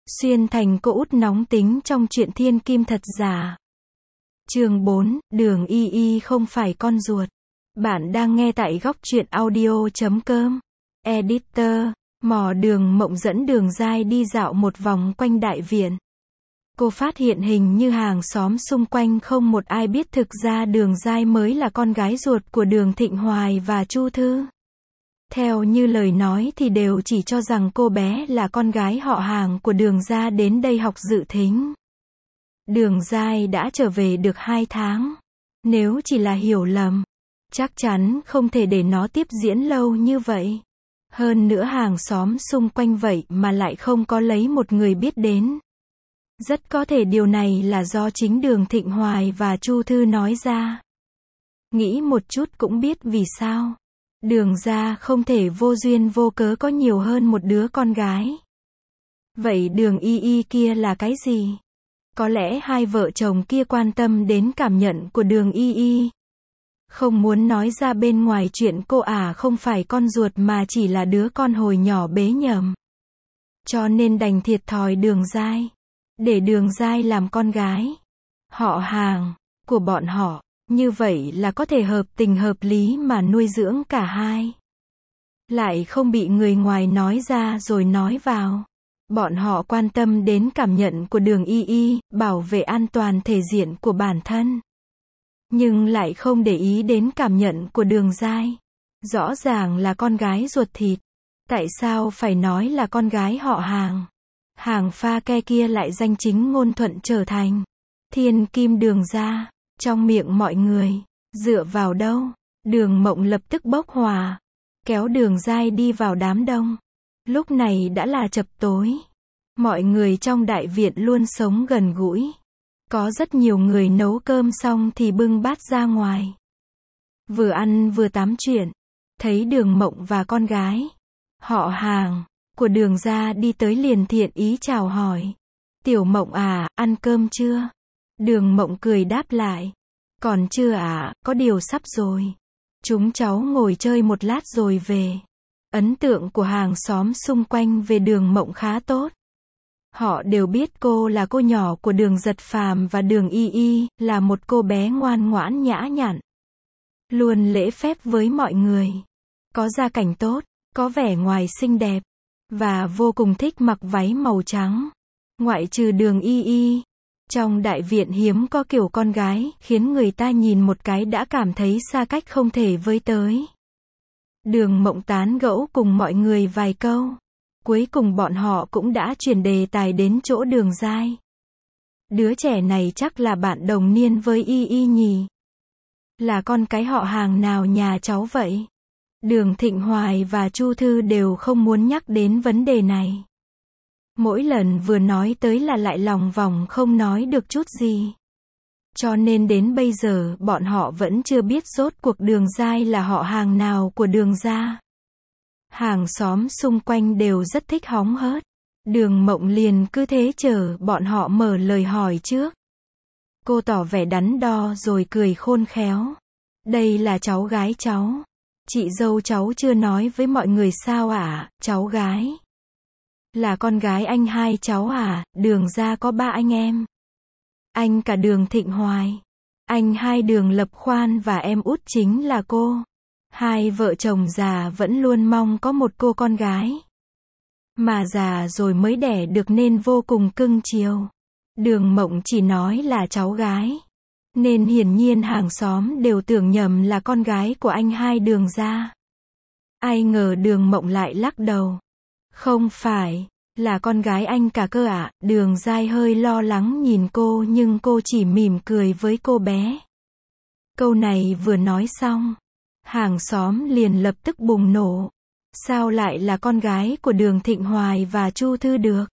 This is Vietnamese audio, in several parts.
Xuyên thành cô út nóng tính trong truyện thiên kim thật giả. Chương 4, Đường Y Y không phải con ruột. Bạn đang nghe tại góc truyện audio.com. Editor, mò Đường Mộng dẫn Đường Giai đi dạo một vòng quanh đại viện. Cô phát hiện hình như hàng xóm xung quanh không một ai biết thực ra Đường Giai mới là con gái ruột của Đường Thịnh Hoài và Chu Thư. Theo như lời nói thì đều chỉ cho rằng cô bé là con gái họ hàng của Đường gia đến đây học dự thính. Đường Giai đã trở về được 2 tháng. Nếu chỉ là hiểu lầm, chắc chắn không thể để nó tiếp diễn lâu như vậy. Hơn nữa hàng xóm xung quanh vậy mà lại không có lấy một người biết đến. Rất có thể điều này là do chính Đường Thịnh Hoài và Chu Thư nói ra. Nghĩ một chút cũng biết vì sao. Đường gia không thể vô duyên vô cớ có nhiều hơn một đứa con gái. Vậy Đường Y Y kia là cái gì? Có lẽ hai vợ chồng kia quan tâm đến cảm nhận của Đường Y Y. Không muốn nói ra bên ngoài chuyện cô không phải con ruột mà chỉ là đứa con hồi nhỏ bế nhầm. Cho nên đành thiệt thòi Đường Giai. Để Đường Giai làm con gái. Họ hàng của bọn họ. Như vậy là có thể hợp tình hợp lý mà nuôi dưỡng cả hai. Lại không bị người ngoài nói ra rồi nói vào. Bọn họ quan tâm đến cảm nhận của Đường Y Y, bảo vệ an toàn thể diện của bản thân. Nhưng lại không để ý đến cảm nhận của Đường Giai. Rõ ràng là con gái ruột thịt. Tại sao phải nói là con gái họ hàng? Hàng pha ke kia lại danh chính ngôn thuận trở thành thiên kim Đường gia. Trong miệng mọi người, dựa vào đâu? Đường Mộng lập tức bốc hỏa, kéo Đường Giai đi vào đám đông. Lúc này đã là chập tối. Mọi người trong đại viện luôn sống gần gũi. Có rất nhiều người nấu cơm xong thì bưng bát ra ngoài. Vừa ăn vừa tám chuyện. Thấy Đường Mộng và con gái, họ hàng của Đường gia đi tới liền thiện ý chào hỏi. Tiểu Mộng ăn cơm chưa? Đường Mộng cười đáp lại. Còn chưa có điều sắp rồi. Chúng cháu ngồi chơi một lát rồi về. Ấn tượng của hàng xóm xung quanh về Đường Mộng khá tốt. Họ đều biết cô là cô nhỏ của Đường Giật Phàm và Đường Y Y, là một cô bé ngoan ngoãn nhã nhặn. Luôn lễ phép với mọi người. Có gia cảnh tốt, có vẻ ngoài xinh đẹp. Và vô cùng thích mặc váy màu trắng. Ngoại trừ Đường Y Y. Trong đại viện hiếm có kiểu con gái, khiến người ta nhìn một cái đã cảm thấy xa cách không thể với tới. Đường Mộng tán gẫu cùng mọi người vài câu. Cuối cùng bọn họ cũng đã chuyển đề tài đến chỗ Đường Giai. Đứa trẻ này chắc là bạn đồng niên với Y Y nhỉ? Là con cái họ hàng nào nhà cháu vậy? Đường Thịnh Hoài và Chu Thư đều không muốn nhắc đến vấn đề này. Mỗi lần vừa nói tới là lại lòng vòng không nói được chút gì. Cho nên đến bây giờ bọn họ vẫn chưa biết rốt cuộc Đường Giai là họ hàng nào của Đường gia. Hàng xóm xung quanh đều rất thích hóng hớt. Đường Mộng liền cứ thế chờ bọn họ mở lời hỏi trước. Cô tỏ vẻ đắn đo rồi cười khôn khéo. Đây là cháu gái cháu. Chị dâu cháu chưa nói với mọi người sao cháu gái. Là con gái anh hai cháu Đường gia có 3 anh em. Anh cả Đường Thịnh Hoài. Anh hai Đường Lập Khoan và em út chính là cô. Hai vợ chồng già vẫn luôn mong có một cô con gái. Mà già rồi mới đẻ được nên vô cùng cưng chiều. Đường Mộng chỉ nói là cháu gái. Nên hiển nhiên hàng xóm đều tưởng nhầm là con gái của anh hai Đường gia. Ai ngờ Đường Mộng lại lắc đầu. Không phải, là con gái anh cả cơ Đường Giai hơi lo lắng nhìn cô nhưng cô chỉ mỉm cười với cô bé. Câu này vừa nói xong, hàng xóm liền lập tức bùng nổ. Sao lại là con gái của Đường Thịnh Hoài và Chu Thư được?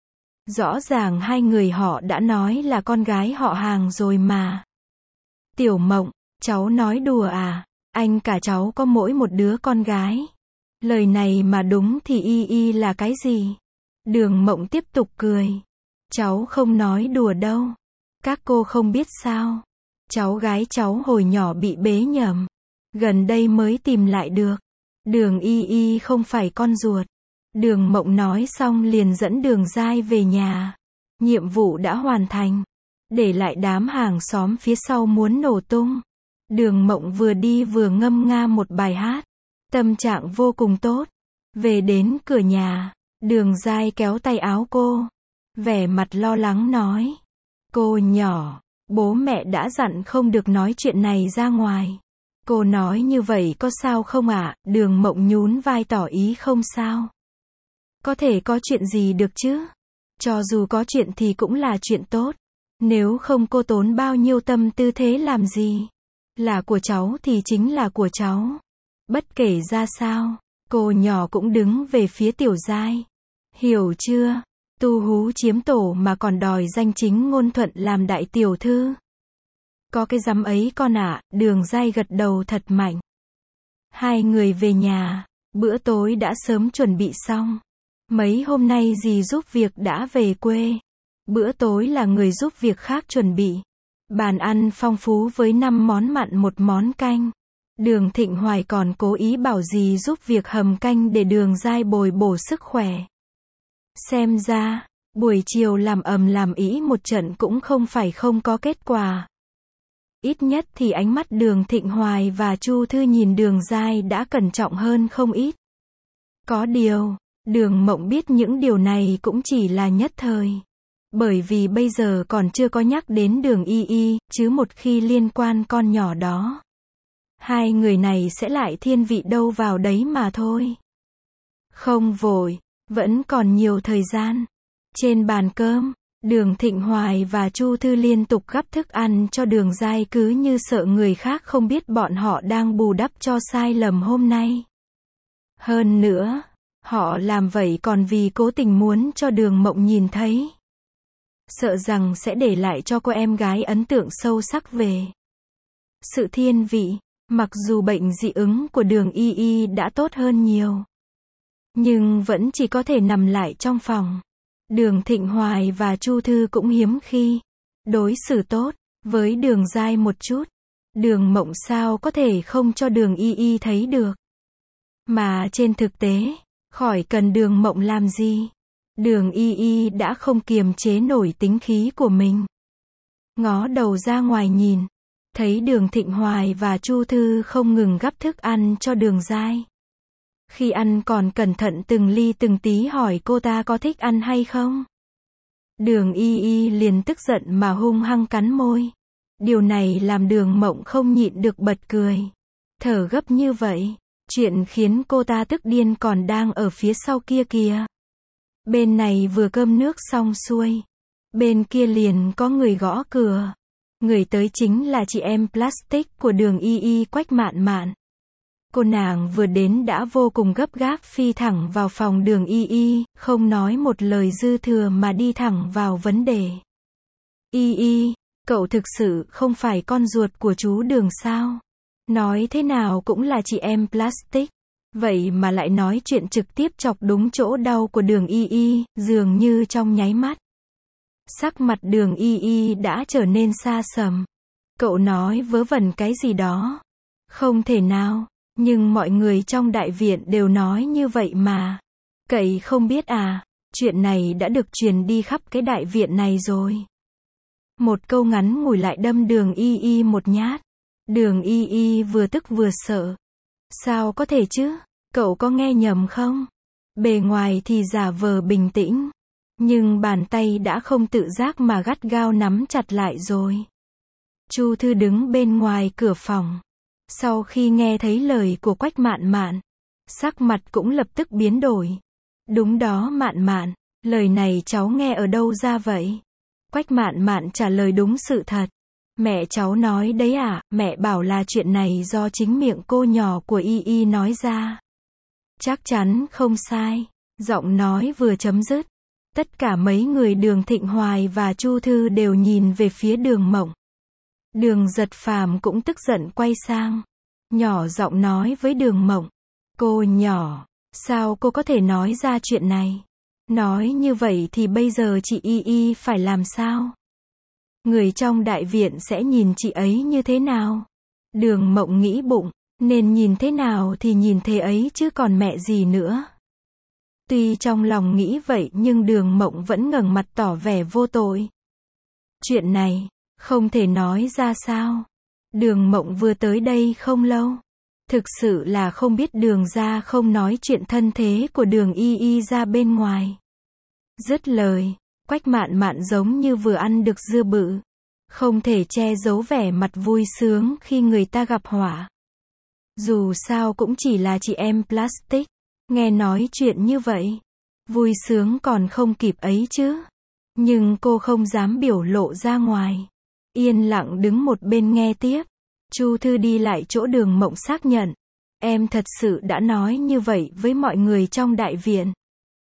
Rõ ràng hai người họ đã nói là con gái họ hàng rồi mà. Tiểu Mộng, cháu nói đùa anh cả cháu có mỗi một đứa con gái. Lời này mà đúng thì Y Y là cái gì? Đường Mộng tiếp tục cười. Cháu không nói đùa đâu. Các cô không biết sao? Cháu gái cháu hồi nhỏ bị bế nhầm. Gần đây mới tìm lại được. Đường Y Y không phải con ruột. Đường Mộng nói xong liền dẫn Đường Giai về nhà. Nhiệm vụ đã hoàn thành. Để lại đám hàng xóm phía sau muốn nổ tung. Đường Mộng vừa đi vừa ngâm nga một bài hát. Tâm trạng vô cùng tốt. Về đến cửa nhà, Đường Giai kéo tay áo cô. Vẻ mặt lo lắng nói. Cô nhỏ, bố mẹ đã dặn không được nói chuyện này ra ngoài. Cô nói như vậy có sao không ạ? Đường Mộng nhún vai tỏ ý không sao. Có thể có chuyện gì được chứ? Cho dù có chuyện thì cũng là chuyện tốt. Nếu không cô tốn bao nhiêu tâm tư thế làm gì? Là của cháu thì chính là của cháu. Bất kể ra sao, cô nhỏ cũng đứng về phía Tiểu Giai. Hiểu chưa? Tu hú chiếm tổ mà còn đòi danh chính ngôn thuận làm đại tiểu thư. Có cái dám ấy con ạ. Đường Giai gật đầu thật mạnh. Hai người về nhà, bữa tối đã sớm chuẩn bị xong. Mấy hôm nay dì giúp việc đã về quê. Bữa tối là người giúp việc khác chuẩn bị. Bàn ăn phong phú với 5 món mặn 1 món canh. Đường Thịnh Hoài còn cố ý bảo dì giúp việc hầm canh để Đường Giai bồi bổ sức khỏe. Xem ra, buổi chiều làm ầm làm ĩ một trận cũng không phải không có kết quả. Ít nhất thì ánh mắt Đường Thịnh Hoài và Chu Thư nhìn Đường Giai đã cẩn trọng hơn không ít. Có điều, Đường Mộng biết những điều này cũng chỉ là nhất thời. Bởi vì bây giờ còn chưa có nhắc đến Đường Y Y, chứ một khi liên quan con nhỏ đó, hai người này sẽ lại thiên vị đâu vào đấy mà thôi. Không vội, vẫn còn nhiều thời gian. Trên bàn cơm, Đường Thịnh Hoài và Chu Thư liên tục gắp thức ăn cho Đường Giai cứ như sợ người khác không biết bọn họ đang bù đắp cho sai lầm hôm nay. Hơn nữa, họ làm vậy còn vì cố tình muốn cho Đường Mộng nhìn thấy. Sợ rằng sẽ để lại cho cô em gái ấn tượng sâu sắc về sự thiên vị. Mặc dù bệnh dị ứng của Đường Y Y đã tốt hơn nhiều, nhưng vẫn chỉ có thể nằm lại trong phòng. Đường Thịnh Hoài và Chu Thư cũng hiếm khi đối xử tốt với Đường Giai một chút. Đường Mộng sao có thể không cho Đường Y Y thấy được. Mà trên thực tế, khỏi cần Đường Mộng làm gì, Đường Y Y đã không kiềm chế nổi tính khí của mình. Ngó đầu ra ngoài nhìn, thấy Đường Thịnh Hoài và Chu Thư không ngừng gắp thức ăn cho Đường Giai. Khi ăn còn cẩn thận từng ly từng tí hỏi cô ta có thích ăn hay không. Đường Y Y liền tức giận mà hung hăng cắn môi. Điều này làm Đường Mộng không nhịn được bật cười. Thở gấp như vậy, chuyện khiến cô ta tức điên còn đang ở phía sau kia kìa. Bên này vừa cơm nước xong xuôi, bên kia liền có người gõ cửa. Người tới chính là chị em plastic của Đường Y Y, Quách Mạn Mạn. Cô nàng vừa đến đã vô cùng gấp gáp phi thẳng vào phòng Đường Y Y, không nói một lời dư thừa mà đi thẳng vào vấn đề. Y Y, cậu thực sự không phải con ruột của chú Đường sao? Nói thế nào cũng là chị em plastic. Vậy mà lại nói chuyện trực tiếp chọc đúng chỗ đau của Đường Y Y, dường như trong nháy mắt. Sắc mặt Đường Y Y đã trở nên xa sầm. Cậu nói vớ vẩn cái gì đó? Không thể nào, nhưng mọi người trong đại viện đều nói như vậy mà. Cậy không biết à, chuyện này đã được truyền đi khắp cái đại viện này rồi. Một câu ngắn ngủi lại đâm Đường Y Y một nhát. Đường Y Y vừa tức vừa sợ. Sao có thể chứ? Cậu có nghe nhầm không? Bề ngoài thì giả vờ bình tĩnh, nhưng bàn tay đã không tự giác mà gắt gao nắm chặt lại rồi. Chu Thư đứng bên ngoài cửa phòng. Sau khi nghe thấy lời của Quách Mạn Mạn, sắc mặt cũng lập tức biến đổi. Đúng đó Mạn Mạn, lời này cháu nghe ở đâu ra vậy? Quách Mạn Mạn trả lời đúng sự thật. Mẹ cháu nói đấy à, mẹ bảo là chuyện này do chính miệng cô nhỏ của Y Y nói ra. Chắc chắn không sai. Giọng nói vừa chấm dứt, tất cả mấy người Đường Thịnh Hoài và Chu Thư đều nhìn về phía Đường Mộng. Đường Giật Phàm cũng tức giận quay sang, nhỏ giọng nói với Đường Mộng. Cô nhỏ, sao cô có thể nói ra chuyện này? Nói như vậy thì bây giờ chị Y Y phải làm sao? Người trong đại viện sẽ nhìn chị ấy như thế nào? Đường Mộng nghĩ bụng, nên nhìn thế nào thì nhìn thế ấy chứ còn mẹ gì nữa. Tuy trong lòng nghĩ vậy nhưng Đường Mộng vẫn ngẩng mặt tỏ vẻ vô tội. Chuyện này, không thể nói ra sao. Đường Mộng vừa tới đây không lâu. Thực sự là không biết Đường gia không nói chuyện thân thế của Đường Y Y ra bên ngoài. Dứt lời, Quách Mạn Mạn giống như vừa ăn được dưa bự. Không thể che giấu vẻ mặt vui sướng khi người ta gặp họa. Dù sao cũng chỉ là chị em plastic. Nghe nói chuyện như vậy, vui sướng còn không kịp ấy chứ. Nhưng cô không dám biểu lộ ra ngoài. Yên lặng đứng một bên nghe tiếp. Chu Thư đi lại chỗ Đường Mộng xác nhận. Em thật sự đã nói như vậy với mọi người trong đại viện.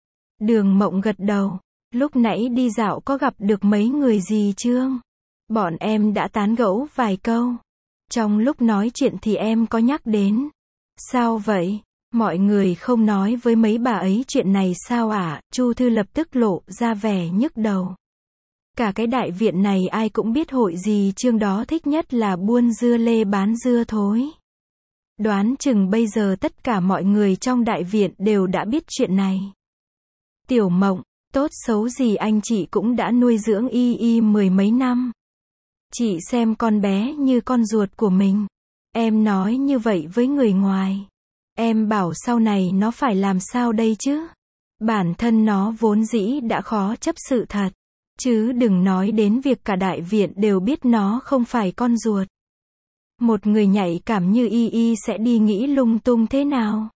Đường Mộng gật đầu. Lúc nãy đi dạo có gặp được mấy người gì chưa? Bọn em đã tán gẫu vài câu. Trong lúc nói chuyện thì em có nhắc đến. Sao vậy? Mọi người không nói với mấy bà ấy chuyện này sao ạ? Chu Thư lập tức lộ ra vẻ nhức đầu. Cả cái đại viện này ai cũng biết hội dì Trương đó thích nhất là buôn dưa lê bán dưa thối. Đoán chừng bây giờ tất cả mọi người trong đại viện đều đã biết chuyện này. Tiểu Mộng, tốt xấu gì anh chị cũng đã nuôi dưỡng Y Y mười mấy năm. Chị xem con bé như con ruột của mình. Em nói như vậy với người ngoài. Em bảo sau này nó phải làm sao đây chứ? Bản thân nó vốn dĩ đã khó chấp sự thật. Chứ đừng nói đến việc cả đại viện đều biết nó không phải con ruột. Một người nhạy cảm như Y Y sẽ đi nghĩ lung tung thế nào?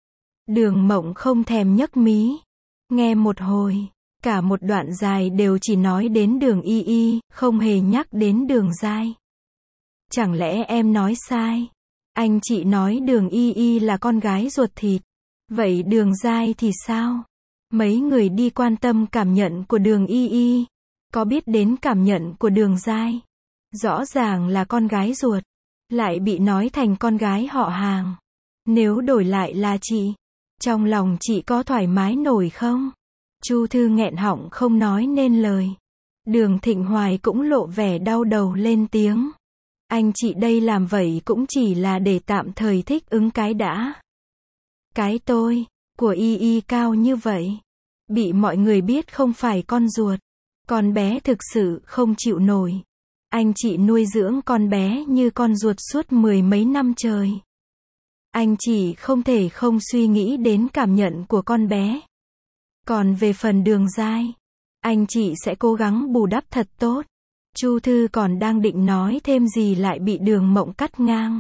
Đường Mộng không thèm nhấc mí. Nghe một hồi, cả một đoạn dài đều chỉ nói đến Đường Y Y, không hề nhắc đến Đường Giai. Chẳng lẽ em nói sai? Anh chị nói Đường Y Y là con gái ruột thịt. Vậy Đường Giai thì sao? Mấy người đi quan tâm cảm nhận của Đường Y Y. Có biết đến cảm nhận của Đường Giai? Rõ ràng là con gái ruột. Lại bị nói thành con gái họ hàng. Nếu đổi lại là chị, trong lòng chị có thoải mái nổi không? Chu Thư nghẹn họng không nói nên lời. Đường Thịnh Hoài cũng lộ vẻ đau đầu lên tiếng. Anh chị đây làm vậy cũng chỉ là để tạm thời thích ứng cái đã. Cái tôi, của Y Y cao như vậy. Bị mọi người biết không phải con ruột. Con bé thực sự không chịu nổi. Anh chị nuôi dưỡng con bé như con ruột suốt mười mấy năm trời. Anh chị không thể không suy nghĩ đến cảm nhận của con bé. Còn về phần Đường Giai, anh chị sẽ cố gắng bù đắp thật tốt. Chu Thư còn đang định nói thêm gì lại bị Đường Mộng cắt ngang.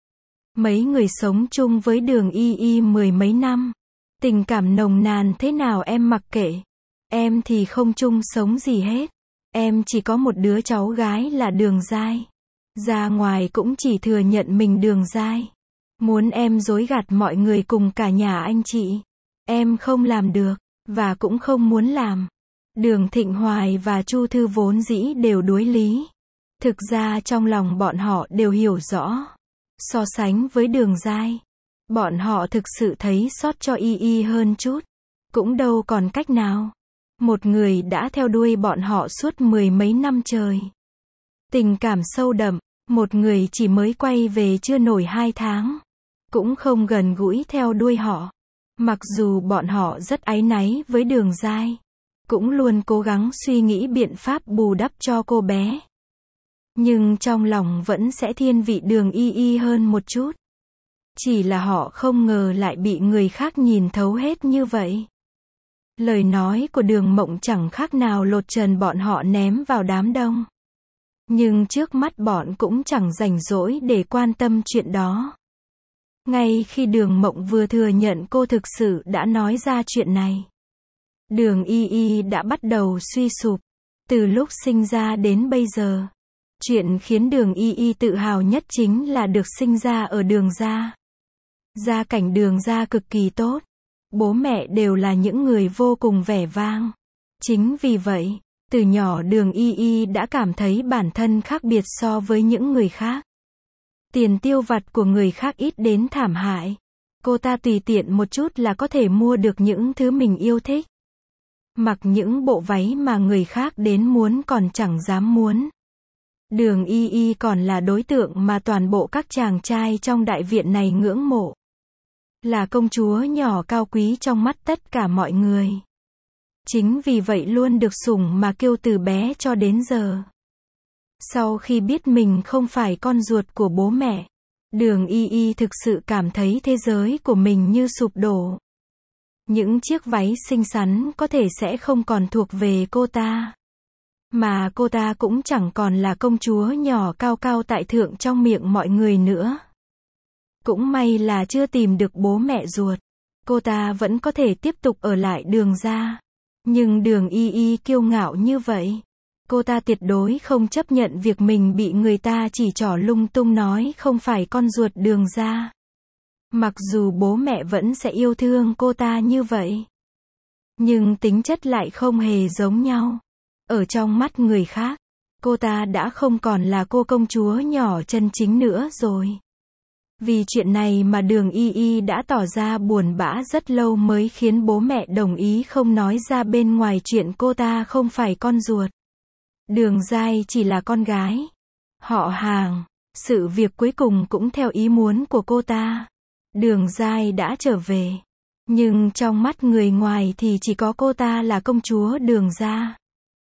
Mấy người sống chung với Đường Y Y mười mấy năm. Tình cảm nồng nàn thế nào em mặc kệ. Em thì không chung sống gì hết. Em chỉ có một đứa cháu gái là Đường Giai. Ra ngoài cũng chỉ thừa nhận mình Đường Giai. Muốn em dối gạt mọi người cùng cả nhà anh chị. Em không làm được, và cũng không muốn làm. Đường Thịnh Hoài và Chu Thư vốn dĩ đều đối lý. Thực ra trong lòng bọn họ đều hiểu rõ. So sánh với Đường Giai, bọn họ thực sự thấy xót cho Y Y hơn chút. Cũng đâu còn cách nào. Một người đã theo đuôi bọn họ suốt mười mấy năm trời. Tình cảm sâu đậm, một người chỉ mới quay về chưa nổi 2 tháng. Cũng không gần gũi theo đuôi họ. Mặc dù bọn họ rất áy náy với Đường Giai. Cũng luôn cố gắng suy nghĩ biện pháp bù đắp cho cô bé. Nhưng trong lòng vẫn sẽ thiên vị Đường Y Y hơn một chút. Chỉ là họ không ngờ lại bị người khác nhìn thấu hết như vậy. Lời nói của Đường Mộng chẳng khác nào lột trần bọn họ ném vào đám đông. Nhưng trước mắt bọn cũng chẳng rảnh rỗi để quan tâm chuyện đó. Ngay khi Đường Mộng vừa thừa nhận cô thực sự đã nói ra chuyện này, Đường Y Y đã bắt đầu suy sụp. Từ lúc sinh ra đến bây giờ, chuyện khiến Đường Y Y tự hào nhất chính là được sinh ra ở Đường gia. Gia cảnh Đường gia cực kỳ tốt. Bố mẹ đều là những người vô cùng vẻ vang. Chính vì vậy, từ nhỏ Đường Y Y đã cảm thấy bản thân khác biệt so với những người khác. Tiền tiêu vặt của người khác ít đến thảm hại. Cô ta tùy tiện một chút là có thể mua được những thứ mình yêu thích. Mặc những bộ váy mà người khác đến muốn còn chẳng dám muốn. Đường Y Y còn là đối tượng mà toàn bộ các chàng trai trong đại viện này ngưỡng mộ. Là công chúa nhỏ cao quý trong mắt tất cả mọi người. Chính vì vậy luôn được sủng mà kêu từ bé cho đến giờ. Sau khi biết mình không phải con ruột của bố mẹ, Đường Y Y thực sự cảm thấy thế giới của mình như sụp đổ. Những chiếc váy xinh xắn có thể sẽ không còn thuộc về cô ta. Mà cô ta cũng chẳng còn là công chúa nhỏ cao cao tại thượng trong miệng mọi người nữa. Cũng may là chưa tìm được bố mẹ ruột. Cô ta vẫn có thể tiếp tục ở lại Đường gia. Nhưng Đường Y Y kiêu ngạo như vậy. Cô ta tuyệt đối không chấp nhận việc mình bị người ta chỉ trỏ lung tung nói không phải con ruột Đường gia. Mặc dù bố mẹ vẫn sẽ yêu thương cô ta như vậy. Nhưng tính chất lại không hề giống nhau. Ở trong mắt người khác, cô ta đã không còn là cô công chúa nhỏ chân chính nữa rồi. Vì chuyện này mà Đường Y Y đã tỏ ra buồn bã rất lâu mới khiến bố mẹ đồng ý không nói ra bên ngoài chuyện cô ta không phải con ruột. Đường Giai chỉ là con gái. Họ hàng. Sự việc cuối cùng cũng theo ý muốn của cô ta. Đường Giai đã trở về. Nhưng trong mắt người ngoài thì chỉ có cô ta là công chúa Đường gia.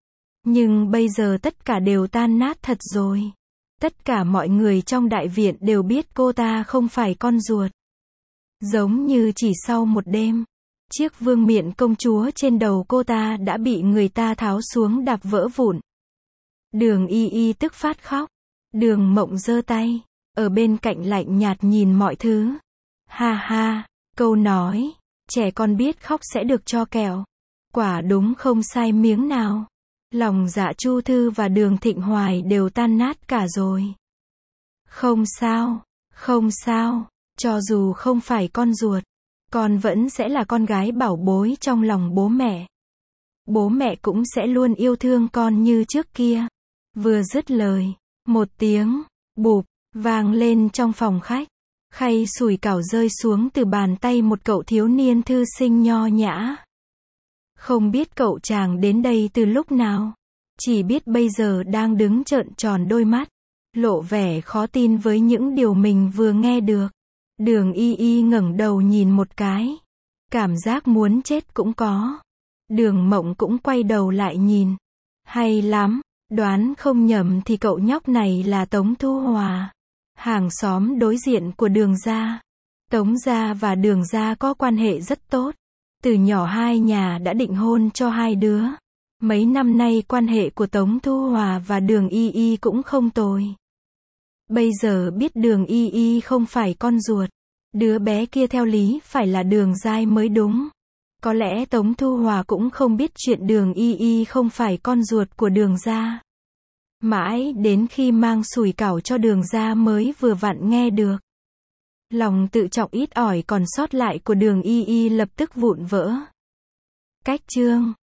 Nhưng bây giờ tất cả đều tan nát thật rồi. Tất cả mọi người trong đại viện đều biết cô ta không phải con ruột. Giống như chỉ sau một đêm, chiếc vương miện công chúa trên đầu cô ta đã bị người ta tháo xuống đạp vỡ vụn. Đường Y Y tức phát khóc. Đường Mộng giơ tay, ở bên cạnh lạnh nhạt nhìn mọi thứ. Ha ha, câu nói, trẻ con biết khóc sẽ được cho kẹo. Quả đúng không sai miếng nào. Lòng dạ Chu Thư và Đường Thịnh Hoài đều tan nát cả rồi. Không sao, không sao, cho dù không phải con ruột, con vẫn sẽ là con gái bảo bối trong lòng bố mẹ. Bố mẹ cũng sẽ luôn yêu thương con như trước kia. Vừa dứt lời, một tiếng bụp vang lên trong phòng khách. Khay sủi cảo rơi xuống từ bàn tay một cậu thiếu niên thư sinh nho nhã. Không biết cậu chàng đến đây từ lúc nào. Chỉ biết bây giờ đang đứng trợn tròn đôi mắt, lộ vẻ khó tin với những điều mình vừa nghe được. Đường Y Y ngẩng đầu nhìn một cái. Cảm giác muốn chết cũng có. Đường Mộng cũng quay đầu lại nhìn. Hay lắm, đoán không nhầm thì cậu nhóc này là Tống Thu Hòa. Hàng xóm đối diện của Đường gia. Tống gia và Đường gia có quan hệ rất tốt. Từ nhỏ hai nhà đã định hôn cho hai đứa. Mấy năm nay quan hệ của Tống Thu Hòa và Đường Y Y cũng không tồi. Bây giờ biết Đường Y Y không phải con ruột. Đứa bé kia theo lý phải là Đường Giai mới đúng. Có lẽ Tống Thu Hòa cũng không biết chuyện Đường Y Y không phải con ruột của Đường gia. Mãi đến khi mang sủi cảo cho Đường gia mới vừa vặn nghe được. Lòng tự trọng ít ỏi còn sót lại của Đường Y Y lập tức vụn vỡ. Cách chương